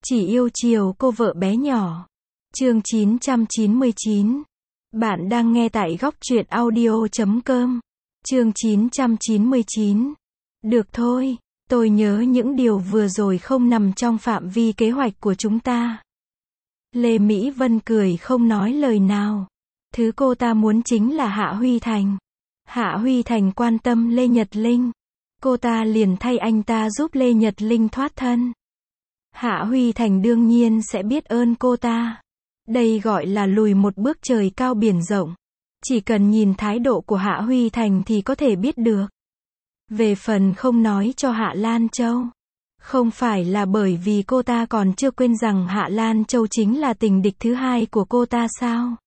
Chỉ yêu chiều cô vợ bé nhỏ. Chương 999. Bạn đang nghe tại góc truyện audio.com. Chương 999. Được thôi, tôi nhớ những điều vừa rồi không nằm trong phạm vi kế hoạch của chúng ta. Lê Mỹ Vân cười không nói lời nào. Thứ cô ta muốn chính là Hạ Huy Thành. Hạ Huy Thành quan tâm Lê Nhật Linh. Cô ta liền thay anh ta giúp Lê Nhật Linh thoát thân. Hạ Huy Thành đương nhiên sẽ biết ơn cô ta. Đây gọi là lùi một bước trời cao biển rộng. Chỉ cần nhìn thái độ của Hạ Huy Thành thì có thể biết được. Về phần không nói cho Hạ Lan Châu, không phải là bởi vì cô ta còn chưa quên rằng Hạ Lan Châu chính là tình địch thứ hai của cô ta sao?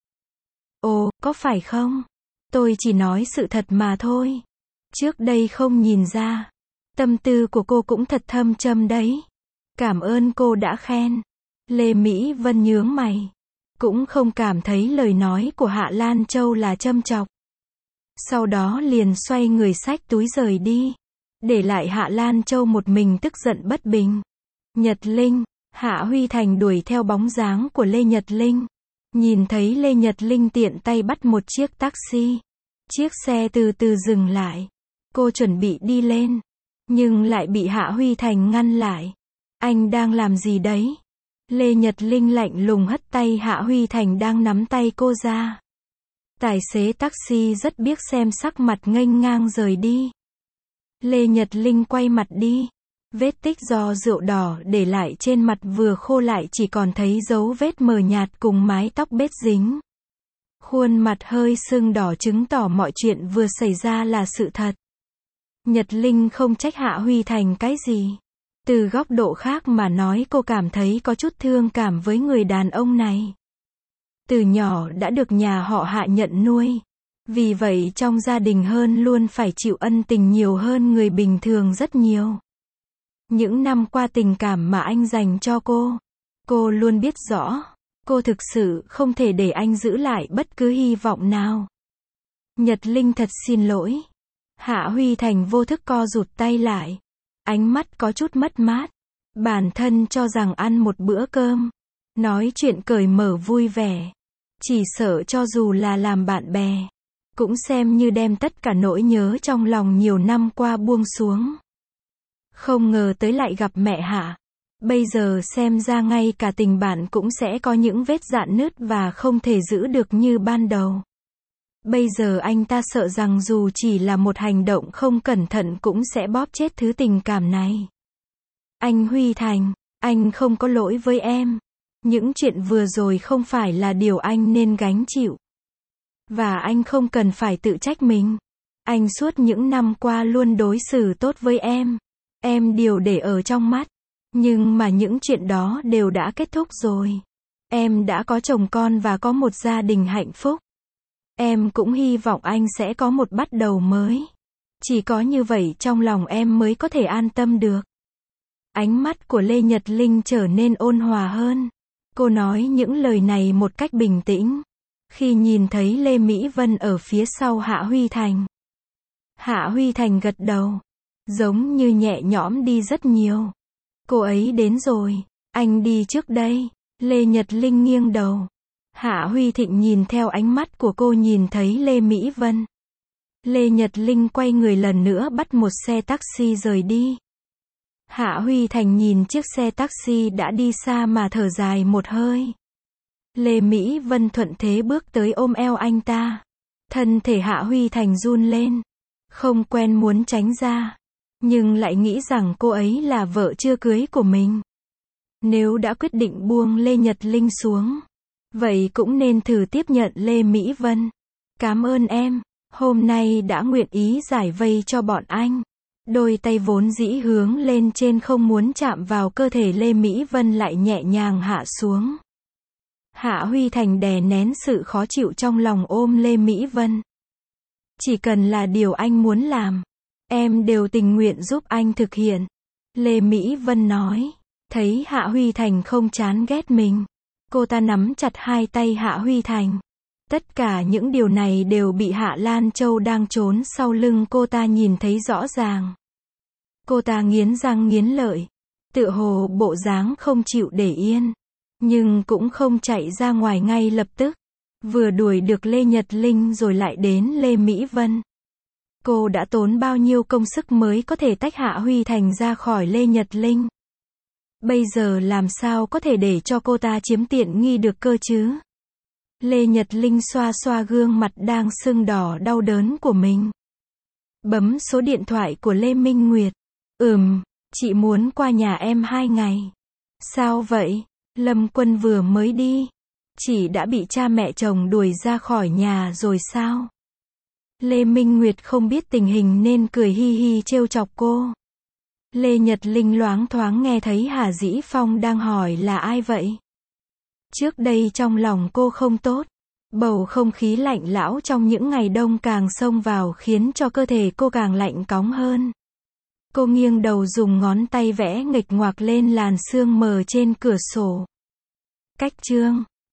Ồ, có phải không? Tôi chỉ nói sự thật mà thôi. Trước đây không nhìn ra. Tâm tư của cô cũng thật thâm trầm đấy. Cảm ơn cô đã khen. Lê Mỹ Vân nhướng mày. Cũng không cảm thấy lời nói của Hạ Lan Châu là châm chọc. Sau đó liền xoay người xách túi rời đi. Để lại Hạ Lan Châu một mình tức giận bất bình. Nhật Linh. Hạ Huy Thành đuổi theo bóng dáng của Lê Nhật Linh. Nhìn thấy Lê Nhật Linh tiện tay bắt một chiếc taxi. Chiếc xe từ từ dừng lại. Cô chuẩn bị đi lên. Nhưng lại bị Hạ Huy Thành ngăn lại. Anh đang làm gì đấy? Lê Nhật Linh lạnh lùng hất tay Hạ Huy Thành đang nắm tay cô ra. Tài xế taxi rất biết xem sắc mặt nghênh ngang rời đi. Lê Nhật Linh quay mặt đi. Vết tích do rượu đỏ để lại trên mặt vừa khô lại chỉ còn thấy dấu vết mờ nhạt cùng mái tóc bết dính. Khuôn mặt hơi sưng đỏ chứng tỏ mọi chuyện vừa xảy ra là sự thật. Nhật Linh không trách Hạ Huy Thành cái gì. Từ góc độ khác mà nói cô cảm thấy có chút thương cảm với người đàn ông này. Từ nhỏ đã được nhà họ Hạ nhận nuôi. Vì vậy trong gia đình hơn luôn phải chịu ân tình nhiều hơn người bình thường rất nhiều. Những năm qua tình cảm mà anh dành cho cô luôn biết rõ. Cô thực sự không thể để anh giữ lại bất cứ hy vọng nào. Nhật Linh thật xin lỗi. Hạ Huy Thành vô thức co rụt tay lại. Ánh mắt có chút mất mát. Bản thân cho rằng ăn một bữa cơm, nói chuyện cởi mở vui vẻ. Chỉ sợ cho dù là làm bạn bè, cũng xem như đem tất cả nỗi nhớ trong lòng nhiều năm qua buông xuống. Không ngờ tới lại gặp mẹ Hạ. Bây giờ xem ra ngay cả tình bạn cũng sẽ có những vết rạn nứt và không thể giữ được như ban đầu. Bây giờ anh ta sợ rằng dù chỉ là một hành động không cẩn thận cũng sẽ bóp chết thứ tình cảm này. Anh Huy Thành, anh không có lỗi với em. Những chuyện vừa rồi không phải là điều anh nên gánh chịu. Và anh không cần phải tự trách mình. Anh suốt những năm qua luôn đối xử tốt với em. Em đều để ở trong mắt. Nhưng mà những chuyện đó đều đã kết thúc rồi. Em đã có chồng con và có một gia đình hạnh phúc. Em cũng hy vọng anh sẽ có một bắt đầu mới. Chỉ có như vậy trong lòng em mới có thể an tâm được. Ánh mắt của Lê Nhật Linh trở nên ôn hòa hơn. Cô nói những lời này một cách bình tĩnh. Khi nhìn thấy Lê Mỹ Vân ở phía sau Hạ Huy Thành. Hạ Huy Thành gật đầu. Giống như nhẹ nhõm đi rất nhiều. Cô ấy đến rồi. Anh đi trước đây. Lê Nhật Linh nghiêng đầu. Hạ Huy Thịnh nhìn theo ánh mắt của cô nhìn thấy Lê Mỹ Vân. Lê Nhật Linh quay người lần nữa bắt một xe taxi rời đi. Hạ Huy Thành nhìn chiếc xe taxi đã đi xa mà thở dài một hơi. Lê Mỹ Vân thuận thế bước tới ôm eo anh ta. Thân thể Hạ Huy Thành run lên. Không quen muốn tránh ra. Nhưng lại nghĩ rằng cô ấy là vợ chưa cưới của mình. Nếu đã quyết định buông Lê Nhật Linh xuống, vậy cũng nên thử tiếp nhận Lê Mỹ Vân. Cảm ơn em, hôm nay đã nguyện ý giải vây cho bọn anh. Đôi tay vốn dĩ hướng lên trên không muốn chạm vào cơ thể Lê Mỹ Vân lại nhẹ nhàng hạ xuống. Hạ Huy Thành đè nén sự khó chịu trong lòng ôm Lê Mỹ Vân. Chỉ cần là điều anh muốn làm, em đều tình nguyện giúp anh thực hiện. Lê Mỹ Vân nói. Thấy Hạ Huy Thành không chán ghét mình. Cô ta nắm chặt hai tay Hạ Huy Thành. Tất cả những điều này đều bị Hạ Lan Châu đang trốn sau lưng cô ta nhìn thấy rõ ràng. Cô ta nghiến răng nghiến lợi. tựa hồ bộ dáng không chịu để yên. Nhưng cũng không chạy ra ngoài ngay lập tức. Vừa đuổi được Lê Nhật Linh rồi lại đến Lê Mỹ Vân. Cô đã tốn bao nhiêu công sức mới có thể tách Hạ Huy Thành ra khỏi Lê Nhật Linh. Bây giờ làm sao có thể để cho cô ta chiếm tiện nghi được cơ chứ? Lê Nhật Linh xoa xoa gương mặt đang sưng đỏ đau đớn của mình. Bấm số điện thoại của Lê Minh Nguyệt. Chị muốn qua nhà em 2 ngày. Sao vậy? Lâm Quân vừa mới đi. Chị đã bị cha mẹ chồng đuổi ra khỏi nhà rồi sao? Lê Minh Nguyệt không biết tình hình nên cười hi hi trêu chọc cô. Lê Nhật Linh loáng thoáng nghe thấy Hà Dĩ Phong đang hỏi là ai vậy. Trước đây trong lòng cô không tốt. Bầu không khí lạnh lẽo trong những ngày đông càng xông vào khiến cho cơ thể cô càng lạnh cóng hơn. Cô nghiêng đầu dùng ngón tay vẽ nghịch ngoạc lên làn sương mờ trên cửa sổ. Cách chương